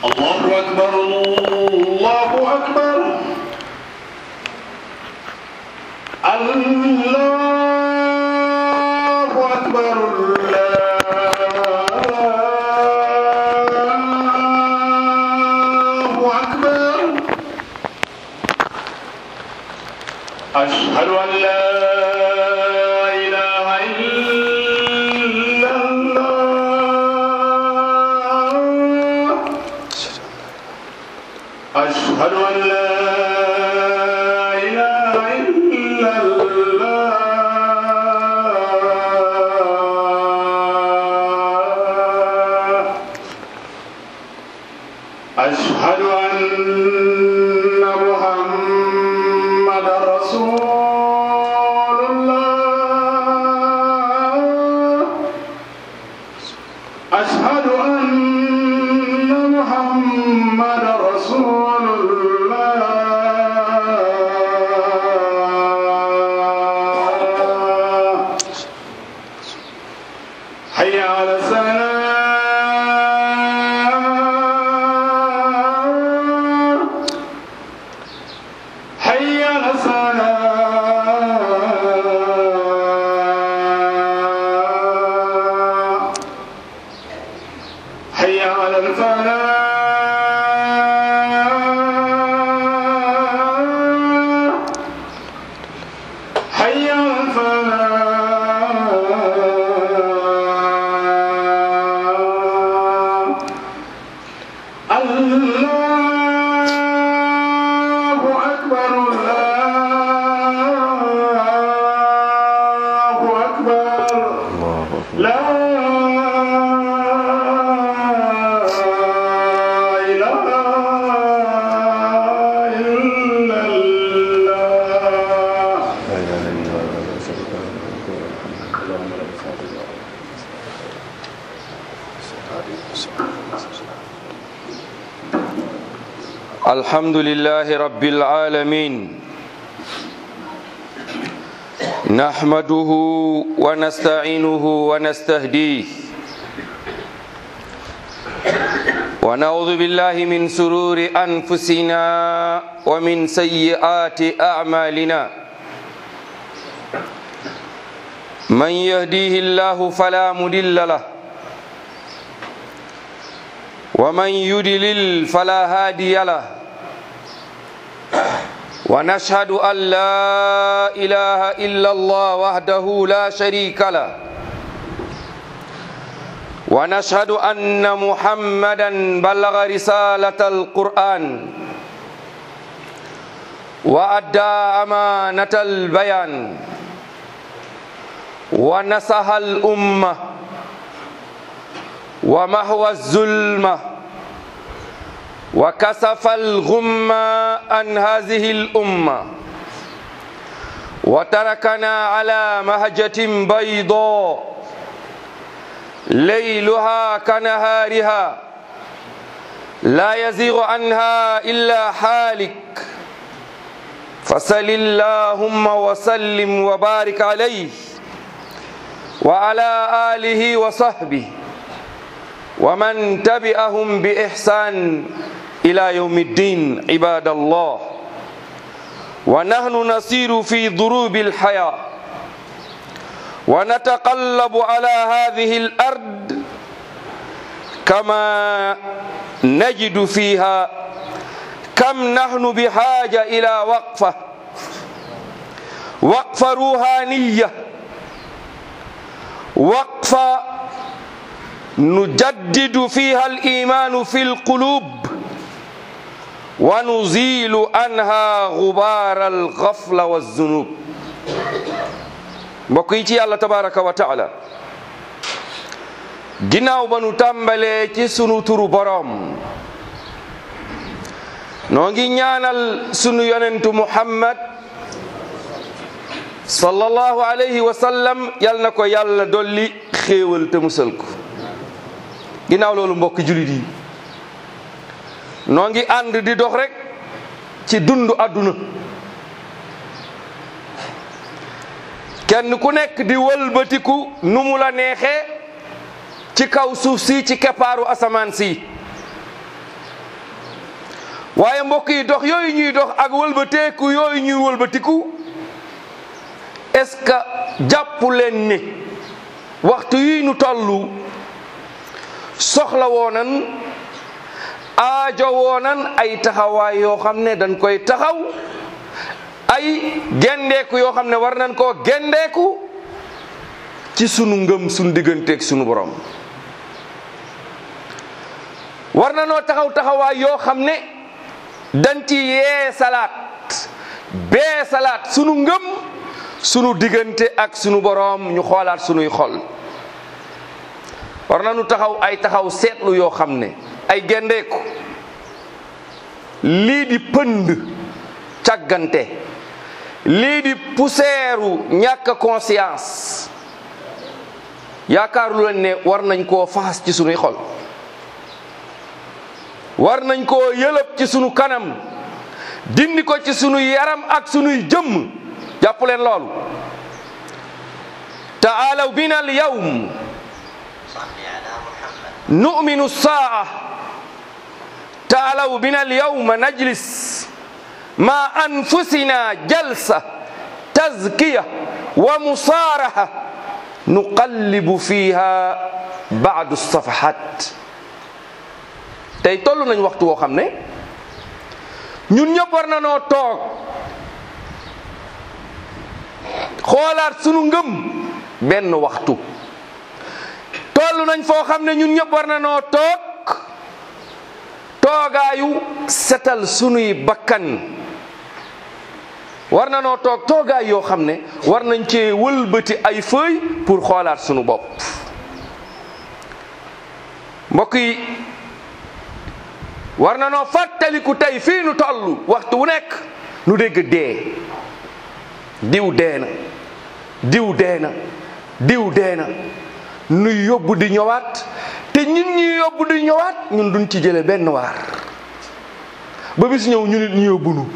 الله أكبر الله أكبر الله أكبر الله أكبر أشهد أن لا إله إلا الله أشهد أن لا إله إلا الله أشهد أن محمد رسول الله أشهد أن محمد رسول الله حي على الصلاة حي على الصلاة حي على الفلاح حي على الفلاح الله أكبر الله أكبر لا إله إلا الله الحمد لله رب العالمين نحمده ونستعينه ونستهديه ونعوذ بالله من شرور أنفسنا ومن سيئات أعمالنا من يهديه الله فلا مضل له ومن يضلل فلا هادي له ونشهد أن لا إله إلا الله وحده لا شريك له ونشهد أن محمدا بلغ رسالة القرآن وأدى أمانة البيان ونصح الأمة ومحو الظلمة وكشف الغمة عن هذه الأمة وتركنا على مهجة بيضاء ليلها كنهارها لا يزيغ عنها إلا حالك فصل اللهم وسلم وبارك عليه وعلى آله وصحبه ومن تبعهم بإحسان إلى يوم الدين عباد الله ونحن نسير في ضروب الحياة ونتقلب على هذه الأرض كما نجد فيها كم نحن بحاجة إلى وقفة روحانية وقفة نجدد فيها الإيمان في القلوب ونزيل عنها غبار الغفلة والذنوب mbokk yi ci yàlla tabaraka wa taala ginnaaw ba nu tàmbalee ci sunu turu boroom noo ngi ñaanal sunu yonentu Muhammad sallallahu alayhi wa sallam yal na ko yàlla dolli xéewal te musal ko ginnaaw loolu mbokk julit yi noo ngi ànd di dox rek ci dundu àdduna kenn ku nekk di wëlbatiku nu mu la neexee ci kaw suuf si ci keppaaru asamaan si waaye mbokk yi dox yooyu ñuy dox ak wëlbateeku yooyu ñuy wëlbatiku est-ce que jàpp leen ne waxtu yi nu tollu soxla woonan aajo woonan ay taxawaay yoo xam ne dañ koy taxaw ay gendeeku yoo xam ne war nañ koo gendeeku ci sunu ngëm sunu digganteeg sunu borom war na noo taxaw taxawaay yoo xam ne dañ ci yee salaat bee salaat sunu ngëm sunu diggante ak sunu borom ñu xoolaat sunuy xol war na nu taxaw ay taxaw seetlu yoo xam ne ay gendeeku lii di pënd càggante lii di poussière ñàkk conscience yaakaaru leen ne war nañ koo faxas ci sunuy xol war nañ koo yëlëb ci sunu kanam dindi ko ci sunu yaram ak sunuy jëmm jàpp leen loolu taalaw bina al yawm nu'minu saa taalaw bina al yawma najlis ma anfusina jalsa tazkiya wa musaaraha nuqallibu fiha ba'du safahat tey toll nañ waxtu woo xam ne ñun ñëpp war na noo toog xoolaat sunu ngëm benn waxtu toll nañ foo xam ne ñun ñëpp war na noo toog toogaayu setal sunuy bakkan war na noo toog toogaay yoo xam ne war nañ cee wëlbati ay feuille pour xoolaat sunu bopp mbokk yi war na noo fàttaliku tey fii nu toll waxtu wu nekk nu dégg dee diw dee na diw dee na diw dee na nuy yóbbu di ñëwaat te ñun ñuy yóbbu di ñëwaat ñun duñ ci jële benn waar ba bis ñëw ñu nit ñu yóbbu nu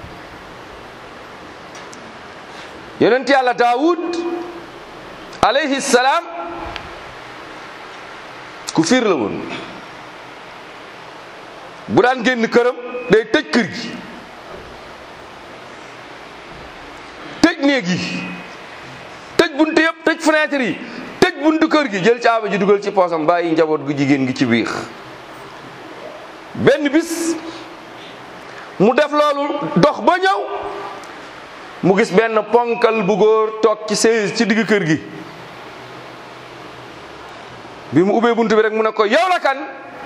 yonent yàlla Daawud alayhi salaam ku fiir la woon bu daan génn këram day tëj kër gi tëj néeg yi tëj buntu yëpp tëj fenêtre yi tëj buntu kër gi jël caabi ji dugal ci poosam bàyyi njaboot gu jigéen gi ci biir benn bis mu def loolu dox ba ñëw mu gis benn ponkal bu góor toog ci chaise ci digg kër gi bi mu ubbee buntu bi rek mu ne ko yow la kan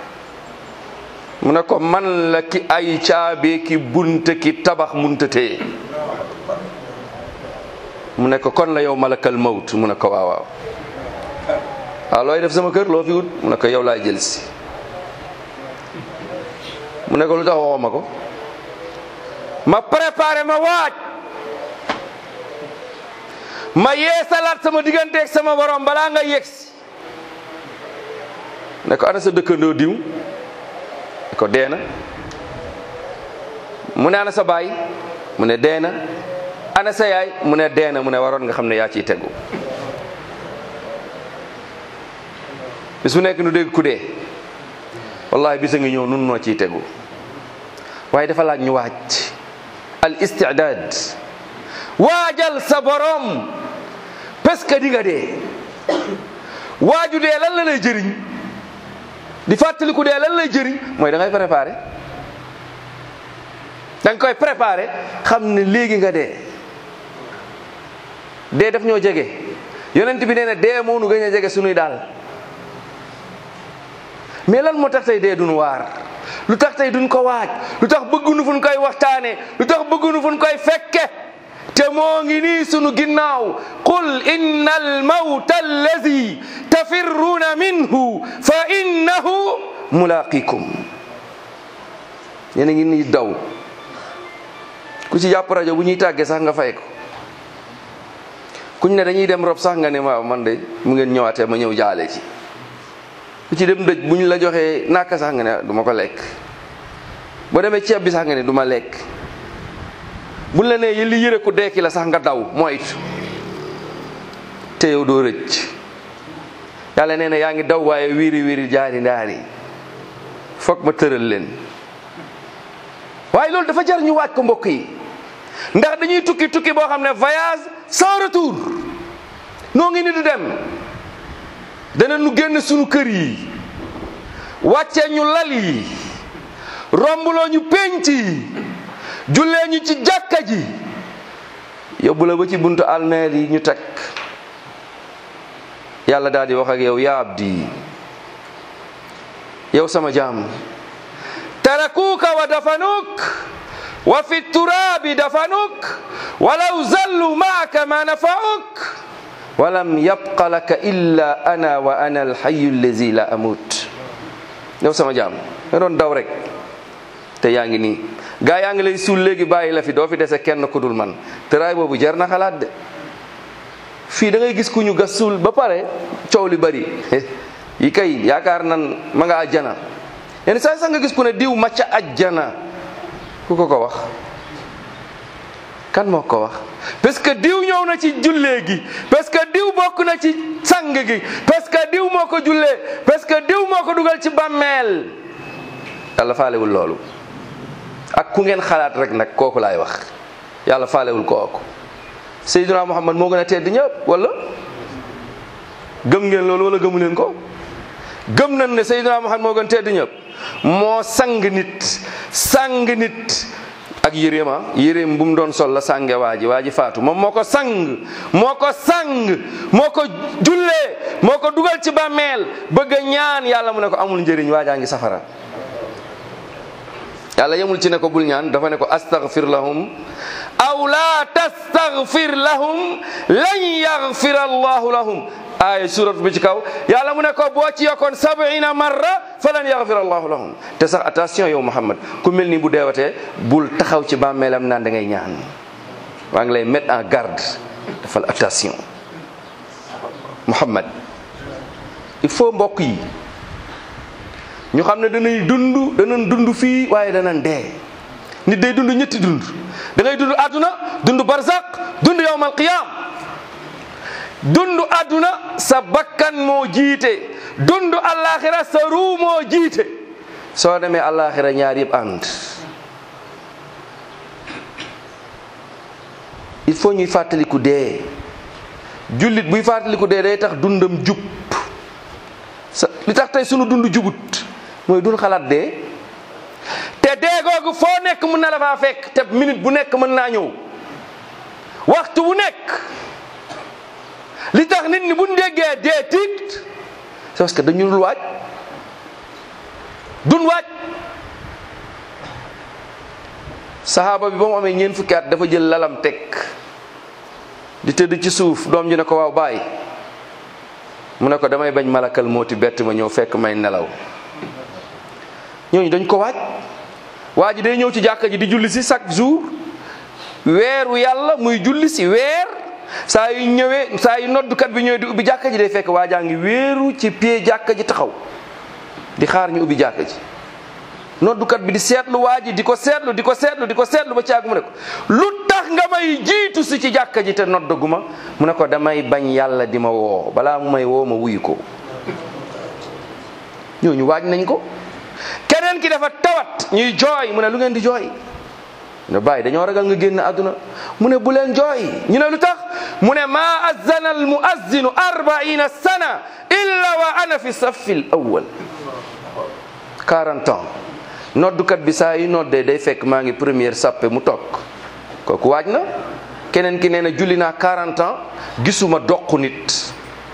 mu ne ko man la ki ay caabe ki bunte ki tabax muntatee mu ne ko kon la yow malakal mawt mu ne ko waaw waaw waaw looy def sama kër loo fi wut mu ne ko yow laay jël si mu ne ko lu tax waxoo ma ko ma préparé ma waaj ma yeesalaat sama digganteeg sama borom balaa nga yegsi ne ko ana sa dëkkandoo diw ko dee na mu ne ana sa baay mu ne dee na ana sa yaay mu ne dee na mu ne waroon nga xam ne yaa ciy tegu bis bu nekk nu dégg ku dee wallahi bisa ngi ñëw nun noo ciy tegu waaye dafa laaj ñu waaj al isti'dad waajal sa borom parce que di nga dee waaju dee lan la lay jëriñ di fàttaliku dee lan lay jëriñ mooy da ngay préparé da nga koy préparé xam ne léegi nga dee dee daf ñoo jege yonent bi nee na dee moo nu gën a jege sunuy daal mais lan moo tax tey dee duñ waar lu tax tey duñ ko waaj lu tax bëggunu fu ñu koy waxtaane lu tax bëggunu fu ñu koy fekke te moo ngi nii sunu ginnaaw qul inna al mawta allazi tafirruuna minhu fa innahu mulaqikum yéen a ngi nii daw ku ci jàpp rajo bu ñuy tàggee sax nga fay ko kuñ ne dañuy dem rob sax nga ne waaw man de mu ngeen ñëwaatee ma ñëw jaale ci ku ci dem dëj bu ñu la joxee naka sax nga ne du ma ko lekk boo demee ceeb bi sax nga ne du ma lekk buñ la nee li yëre ku dekki la sax nga daw moytu te yow doo rëcc yàlla nee na yaa ngi daw waaye wiiri wiiri jaari ndaari foog ma tëral leen waaye loolu dafa jar ñu waaj ko mbokk yi, ndax dañuy tukki tukki boo xam ne voyage sans retour. noo ngi ni du dem, dana nu génn sunu kër yi, wàccee ñu lal yi, rombloo ñu penc yi, jullee ñu ci jàkka ji, yóbbu la ba ci buntu almeel yi ñu teg. yàlla daal di wax ak yow, yaa abdi, yow sama jaam, tarakuuka wa dafanuk wa fi turaabi dafanuk walaw zallu maaka ma nafauk walam yabqa laka illa ana wa ana alxayu allazi la amut. yow sama jaam nga doon daw rek, te yaa ngi nii, gaa yaa ngi lay suul léegi bàyyi la fi, doo fi dese kenn ku dul man. tëraay boobu jar na xalaat de. fii da ngay gis ku ñu gas suul ba pare coow li bari yi kay yaakaar nan ma nga àjjana. yenn saa sax nga gis ku ne diw ma ca àjjana. ku ko wax? kan moo ko wax? parce que diw ñëw na ci jullee gi, parce que diw bokk na ci sang gi, parce que diw moo ko jullee, parce que diw moo ko dugal ci bàmmeel. yàlla faalewul loolu. ak ku ngeen xalaat rek nag kooku laay wax, yàlla faalewul kooku. Seydina Muhammad moo gën a tedd ñëpp wala gëm ngeen loolu wala gëmu leen ko? gëm nañ ne Seydina Muhammad moo gën a tedd ñëpp. moo sang nit ak yéreem bu mu doon sol la sànge waa ji faatu, moom moo ko sang moo ko jullee, moo ko dugal ci bàmmeel, bëgg a ñaan yàlla mu ne ko amul njëriñ, waajaa ngi safara. yàlla yemul ci ne ko bul ñaan, dafa ne ko astaghfir lahum aw la tastaghfir lahum lan yaghfir allahu lahum. aaya suratu bi ci kaw yàlla mu ne ko boo ci yokkoon 70 marra falan yaghfir allahu lahum. te sax attention yow Muhammad, ku mel ni bu deewatee bul taxaw ci bàmmeelam naan da ngay ñaan. maa ngi lay mettre en garde, defal attention Muhammad. il faut mbokk yi ñu xam ne danañ dund fii waaye danañ dee. nit day dund ñetti dund, da ngay dund àdduna, dund barzaq, dund yawmal qiyaam. dund àdduna sa bakkan moo jiite, dund àllaaxira sa ruu moo jiite. soo demee àllaaxira ñaar yëpp ànd. il faut ñuy fàttaliku dee. jullit buy fàttaliku dee day tax dundam jub. li tax tey sunu dund jubut mooy dun xalaat dee. te dee googu foo nekk mën na la faa fekk, te minute bu nekk mën naa ñëw, waxtu bu nekk. li tax nit ñi bu ñu déggee dee tiit, c'est parce que dañu dul waaj. saxaaba bi ba mu amee ñeent fukki at dafa jël lalam teg di tëdd ci suuf, doom ji ne ko waaw baay, mu ne ko damay bañ malakal mooti bett ma ñëw fekk may nelaw. ñooñu dañ ko waaj. waa ji day ñëw ci jàkka ji di julli si chaque jour, weeru yàlla muy julli si weer. saa yu noddukat bi ñëwee di ubbi jàkka ji day fekk waajaa ngi wéeru ci pied jàkka ji taxaw di xaar ñu ubbi jàkka ji. noddukat bi di seetlu waa ji, di ko seetlu ba ci àgg mu ne ko lu tax nga may jiitu si ci jàkka ji te noddaguma? mu ne ko damay bañ yàlla di ma woo, balaa mu may woo ma wuyu ko. ñooñu waaj nañ ko. keneen ki dafa tawat ñuy jooy, mu ne lu ngeen di jooy? ne bàyyi dañoo ragal nga génn àdduna. mu ne bu leen jooy. ñu ne lu tax? mu ne maa azzana al muazzinu 40 sana illa wa ana fi saffi al awwal. 40 ans noddukat bi saa yu noddee day fekk maa ngi première sappe mu toog, kooku waaj na. keneen ki nee na julli naa 40 ans gisuma doq nit.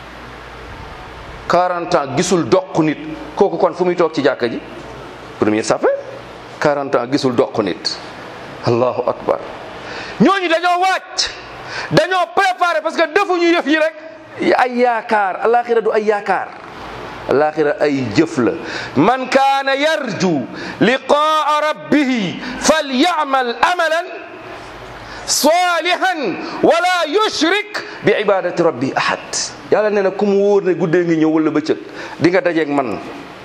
40 ans gisul doq nit, kooku kon fu muy toog ci jàkka ji? première sappe. 40 ans gisul doq nit. allahu akbar. ñooñu dañoo wàcc, dañoo préparé, parce que defuñu yëf yi rek ay yaakaar. alaxira du ay yaakaar, alaxira ay jëf la. man kaana yarju liqaa rabbihi falyamal amalan salihan wala yushrik bi ibadati rabbi ahad. yàlla nee na ku mu wóor ne guddee ngi ñëw wala bëccëg di nga dajeeg man.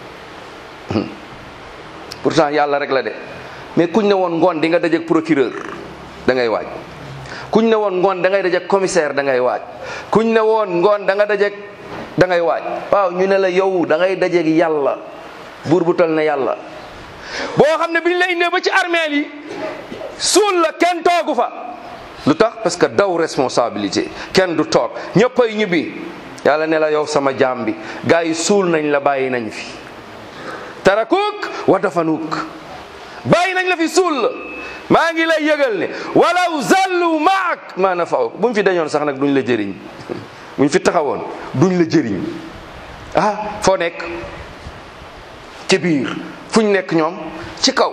pourtant yàlla rek la de, mais kuñ ne woon ngoon di nga dajeeg procureur da ngay waaj. kuñ ne woon ngoon da ngay dajeeg commissaire da ngay waaj. kuñ ne woon ngoon da ngay waaj. waaw ñu ne la yow da ngay dajeeg yàlla, buur bu tal ne yàlla. boo xam ne biñ la indee ba ci armeel yi suul la kenn toogu fa. lu tax parce que daw responsabilité kenn du toog ñëppay ñibbi. yàlla ne la yow sama jaam bi gaa yi suul nañ la bàyyi nañ fi tarakuk wa dafanuk bàyyi nañ la fi suul la maa ngi lay yëgal ne walaw zallu maak ma nafauk buñ fi dañoon sax nag duñ la jëriñ buñ fi taxawoon duñ la jëriñ. foo nekk ci biir fuñ nekk ñoom ci kaw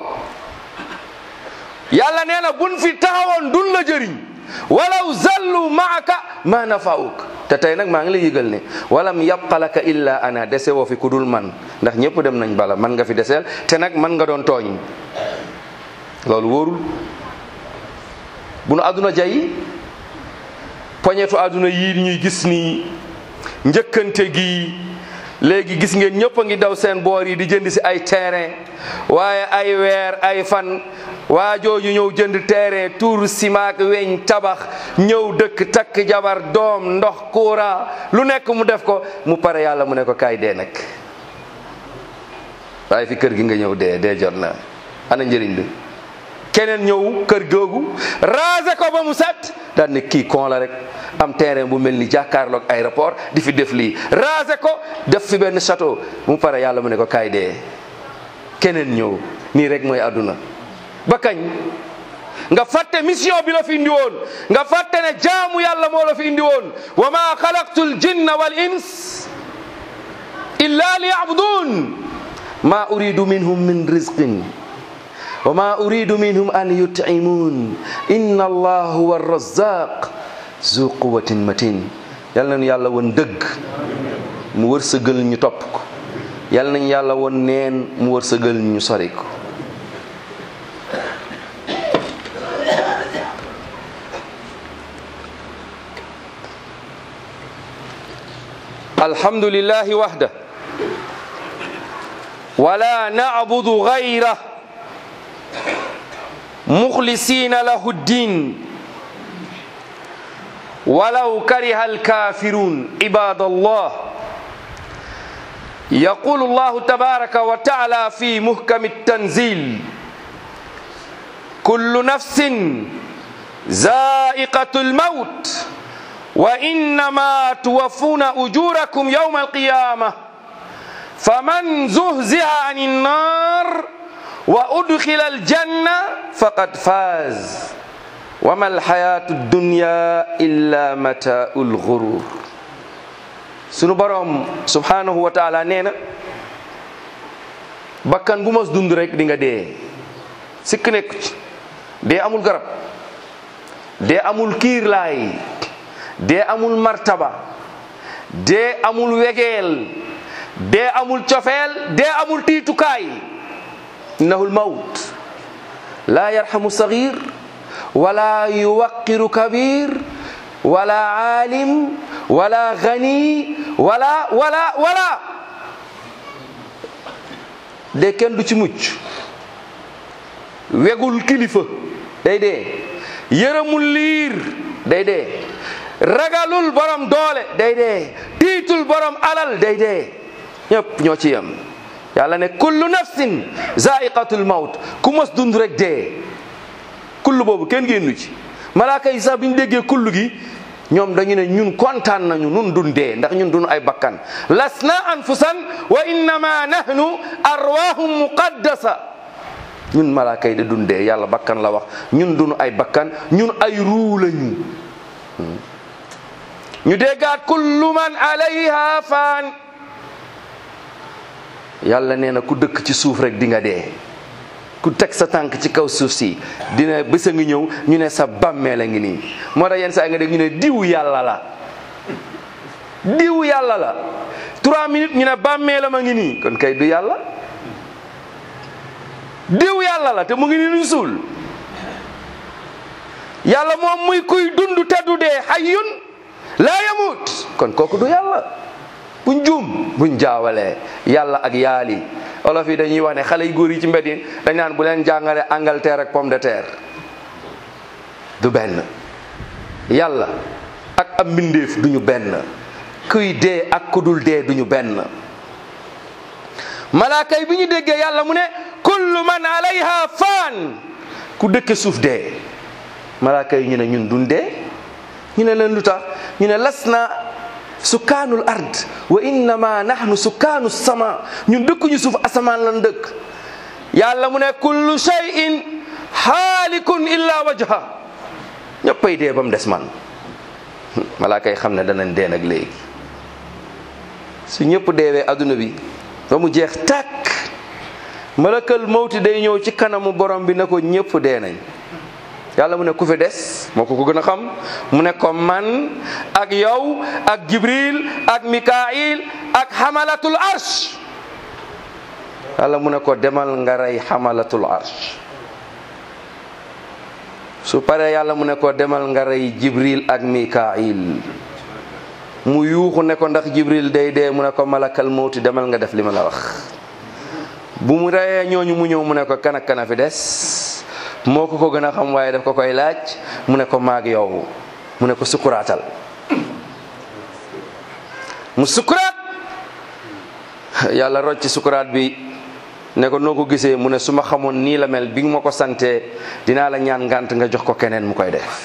yàlla nee na buñ fi taxawoon duñ la jëriñ walaw zallu maaka ma nafauk te tey nag maa ngi lay yëgal ne walam yabqa laka illa ana dese woo fi ku dul man ndax ñëpp dem nañ bala man nga fi deseel te nag man nga doon tooñ loolu wóorul. bu nu àdduna jay poñetu àdduna yii ñuy gis nii njëkkante gi léegi gis ngeen ñëpp a ngi daw seen boor yi di jënd si ay terrain waaye ay weer ay fan waa jooju ñëw jënd terrain tuur simaak weñ tabax ñëw dëkk takk jabar doom ndox courant lu nekk mu def ko mu pare yàlla mu ne ko kaay dee nag waaye fi kër gi nga ñëw dee jot na ana njëriñ li. keneen ñëw kër googu raser ko ba mu set daan ne kii kon la rek am terrain bu mel ni jàkkaarloog aéroport di fi def lii raser ko def fi benn château mu pare yàlla mu ne ko kaay dee. keneen ñëw nii rek mooy àdduna ba kañ nga fàtte mission bi la fi indi woon nga fàtte ne jaamu yàlla moo la fi indi woon wa ma xalaqtul jinna wal ins illa liya'budun ma uridu minhum min rizqin wa ma uridu minhum an yut'imun inna allah huwa ar-razzaq zu quwwatin matin. yal nañu yàlla woon dëgg mu wërsëgal ñu topp ko yal nañu yàlla woon neen mu wërsëgal ñu sori ko. alhamdulillahi wahda wala na'budu ghayrahu mukhlisina lahu ddin walaw kariha alkafirun ibadallah yaqulu Allahu tabaraka wa ta'ala fi muhkami at-tanzil kullu nafsin za'iqatul maut wa innama tuwaffuna ujurakum yawma alqiyamah faman zuhziha anin nar wa udkhila aljanna faqad faz wa ma alhayatu dunya illa mata'ul ghurur. sunu borom subhanahu wa ta'ala nee na bakkan bu mos dund rek di nga dee sikk nekk ci dee amul garab dee amul kiirlaay dee amul martaba dee amul wegeel dee amul cofeel dee amul tiitukaay innahul mawt la yarhamu saghir wala yuwaqqiru kabir wala alim wala ghani wala dee kenn du ci mucc wegul kilifa day dee yërëmul liir day dee ragalul borom doole day dee tiitul borom alal day dee ñëpp ñoo ci yem yàlla ne kullu nafsin zaiqatul maut ku mos dund rek dee kullu boobu kenn génnu ci malaaka yi sax bi ñu déggee kullu gi ñoom dañu ne ñun kontaan nañu nun dun dee ndax ñun dunu ay bakkan lasna anfusan wa innama nahnu arwahum muqaddasa ñun malaaka yi de dun dee yàlla bakkan la wax ñun dunu ay bakkan ñun ay ruu lañu ñu déggaat kullu man alayha faan yàlla nee na ku dëkk ci suuf rek di nga dee ku teg sa tànk ci kaw suuf si dina bés a ngi ñëw ñu ne sa bàmmeel a ngi nii moo tax yenn saa nga dégg ñu ne diw yàlla la diw yàlla la 3 minutes ñu ne bàmmeelam a ngi nii kon kay du yàlla diw yàlla la te mu ngi nii luñ suul yàlla moom muy kuy dund te du dee hayyun laa yamut kon kooku du yàlla buñ juum buñ jaawalee yàlla ak yaali olof yi dañuy wax ne xale yu góor yi ci mbedd yi dañ naan bu leen jàngale Angleterre ak pomme de terre du benn yàlla ak am mbindeef duñu benn kuy dee ak ku dul dee duñu benn malaaka yi bi ñu déggee yàlla mu ne kullu man alayha faan ku dëkke suuf dee. malaaka yi ñu ne ñun duñ dee. ñu ne leen lu tax ñu ne lasna sukkaanul ard wa innama nahnu sukkaanu sama ñun dëkkuñu suuf asamaan lan dëkk. yàlla mu ne kullu shay'in haalikun illa wajha ñëppay dee ba mu des man. malaaka yi xam ne danañ dee nag léegi su ñëpp deewee adduna bi ba mu jeex tàkk malakal mawti day ñëw ci kanamu borom bi ne ko ñëpp dee nañ. yàlla mu ne ku fi des moo ko gën a xam mu ne ko man ak yow ak Jibril ak Mikail ak xamalatul arsh. yàlla mu ne ko demal nga rey xamalatul arsh. su paree yàlla mu ne ko demal nga rey Jibril ak Mikail. mu yuuxu ne ko ndax Jibril day dee mu ne ko malakal mawti demal nga def li ma la wax. bu mu reyee ñooñu mu ñëw mu ne ko kan ak kan a fi des moo ko gën a xam waaye daf ko koy laaj mu ne ko maag yow mu ne ko sukuraatal mu sukuraat. yàlla rocc sukuraat bi ne ko noo ko gisee mu ne su ma xamoon nii la mel bi nga ma ko santee dinaa la ñaan ngant nga jox ko keneen mu koy def.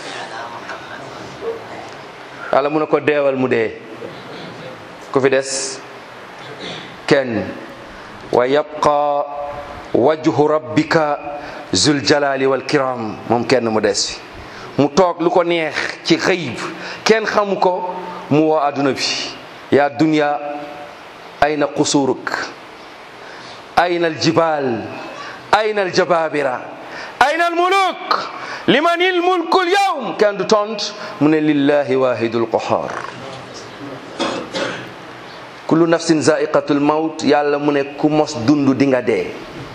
yàlla mu ne ko deewal mu dee. ku fi des kenn. wa yabqa wajhu rabbika zul jalali wal kiram moom kenn mu des fi. mu toog lu ko neex ci xëyb kenn xamu ko mu woo adduna bi. yaa dunya ayna qusuruk ayna aljibal ayna aljababira ayna almuluk limanil mulkul yawm kenn du tont mu ne lillahi wahidul qahar. kullu nafsin zaiqatul mawt yàlla mu ne ku mos dund di nga dee.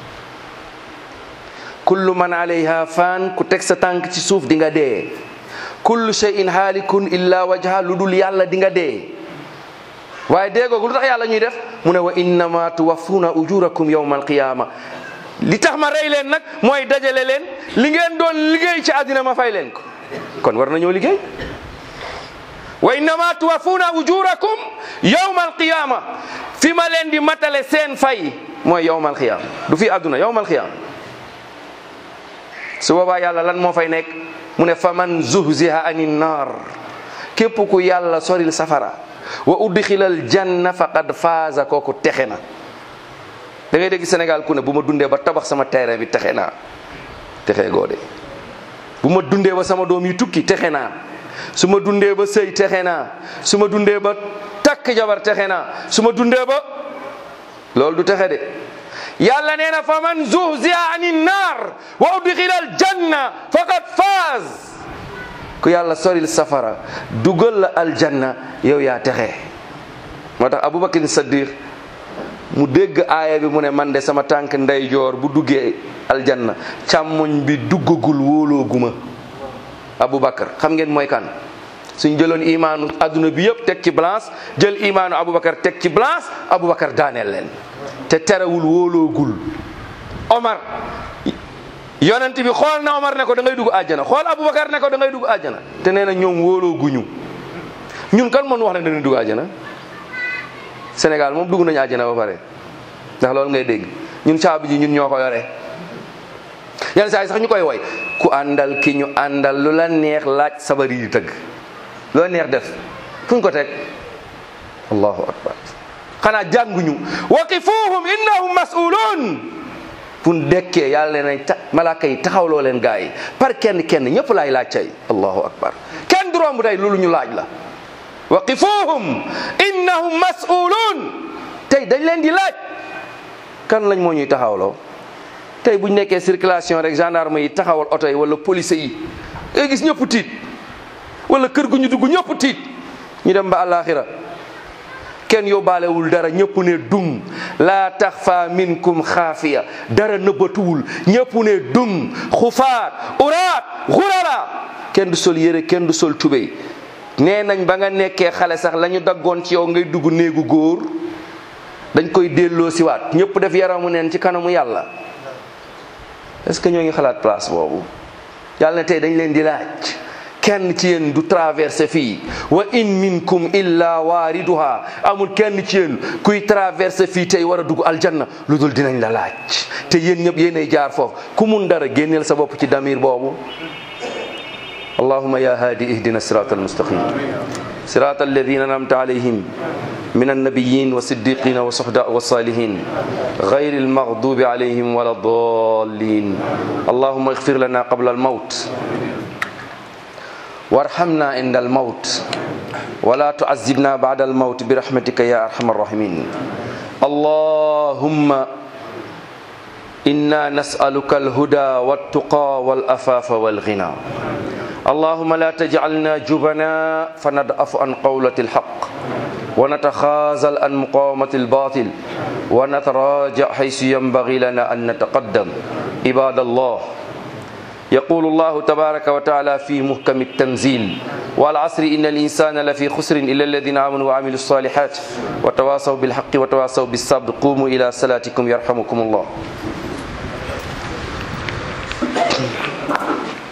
kullu man alayha fan ku teg sa tànk ci suuf di nga dee. kullu shay'in halikun illa wajha lu dul yàlla di nga dee. waaye dee googu lu tax yàlla ñuy def mu ne wa innama tuwaffuna ujurakum yawma alqiyama. li tax ma rey leen nag mooy dajale leen li ngeen doon liggéey ci àddina ma fay leen ko. kon war nañoo liggéey. wa innama tuwaffuna ujurakum yawma alqiyama fi ma leen di matale seen fay mooy yawma alqiyama du fi àdduna yawma alqiyama. su boobaa yàlla lan moo fay nekk mu ne faman zuhziha anin nar képp ku yàlla soril safara wa udxilal janna faqad faaza kooku texe na. da ngay dégg Sénégal ku ne bu ma dundee ba tabax sama terrain bi texe naa. texe goo de. bu ma dundee ba sama doom yi tukki texe naa. su ma dundee ba sëy texe naa. su ma dundee ba takk jabar texe naa. su ma dundee ba loolu du texe de. yàlla nee na fa man zuhziha anin naar wa udxilal janna faqad faaz. ku yàlla soril safara dugal la aljanna yow yaa texe. moo tax Abubakar Saddiq mu dégg aaya bi mu ne man de sama tànk ndeyjoor bu duggee aljanna càmmoñ bi duggagul wóolooguma. Abubakar xam ngeen mooy kan suñ jëloon imaanu adduna bi yëpp teg ci balance jël imaanu Abubakar teg ci balance Abubakar daaneel leen te terewul wóoloogul. Omar yonent bi xool na Omar ne ko da ngay dugg àjjana xool Abubakar ne ko da ngay dugg àjjana te nee na ñoom wóolooguñu. ñun kan moo wax ne dañuy dugg àjjana. Sénégal moom dugg nañu àjjana ba pare ndax loolu ngay dégg ñun caabi ji ñun ñoo ko yore. yenn saa yi sax ñu koy woy ku àndal ki ñu àndal lu la neex laaj sabar yi di tëgg lu la neex def fuñ ko teg. allahu akbar xanaa jànguñu waqifuhum innahum mas'ulun. fu ñu dekkee yàlla leen malaaka yi taxawloo leen gaa yi par kenn kenn ñëpp laay laaj tey. allahu akbar kenn du romb tey loolu ñu laaj la. waqifuhum innahum mas'ulun tey dañ leen di laaj kan lañ moo ñuy taxawloo. tey bu ñu nekkee circulation rek gendarme yi taxawal oto yi wala police yi ngay gis ñëpp tiit wala kër gu ñu dugg ñëpp tiit ñu dem ba àllaaxira kenn yóbbaalewul dara ñëpp ne dung laa taxfa minkum xaafiya dara nëbbatuwul ñëpp ne dung xufaat uraat xurara kenn du sol yére kenn du sol tubéy. nee nañ ba nga nekkee xale sax la ñu daggoon ci yow ngay dugg néegu góor dañ koy delloo siwaat ñëpp def yaramu neen ci kanamu yàlla. est-ce que ñoo ngi xalaat place boobu yàlla ne tey dañ leen di laaj kenn ci yéen du traversé fii wa in minkum illa waariduha amul kenn ci yéen kuy traversé fii tey war a dugg aljanna lu dul dinañ la laaj te yéen ñëpp yéenay jaar foofu ku mun dara génneel sa bopp ci damir boobu allahumma ya haadi ihdina sirata almustaqim sirata alladina an'amta alayhim من النبيين والصديقين والشهداء والصالحين غير المغضوب عليهم ولا الضالين اللهم اغفر لنا قبل الموت وارحمنا عند الموت ولا تعذبنا بعد الموت برحمتك يا أرحم الراحمين اللهم إنا نسألك الهدى والتقى والأفاف والغنى اللهم لا تجعلنا جبنا فندأف عن قولة الحق ونتخاذل عن مقاومة الباطل ونتراجع حيث ينبغي لنا أن نتقدم عباد الله يقول الله تبارك وتعالى في محكم التنزيل والعصر إن الإنسان لفي خسر إلا الذين آمنوا وعملوا الصالحات وتواصوا بالحق وتواصوا بالصبر قوموا إلى صلاتكم يرحمكم الله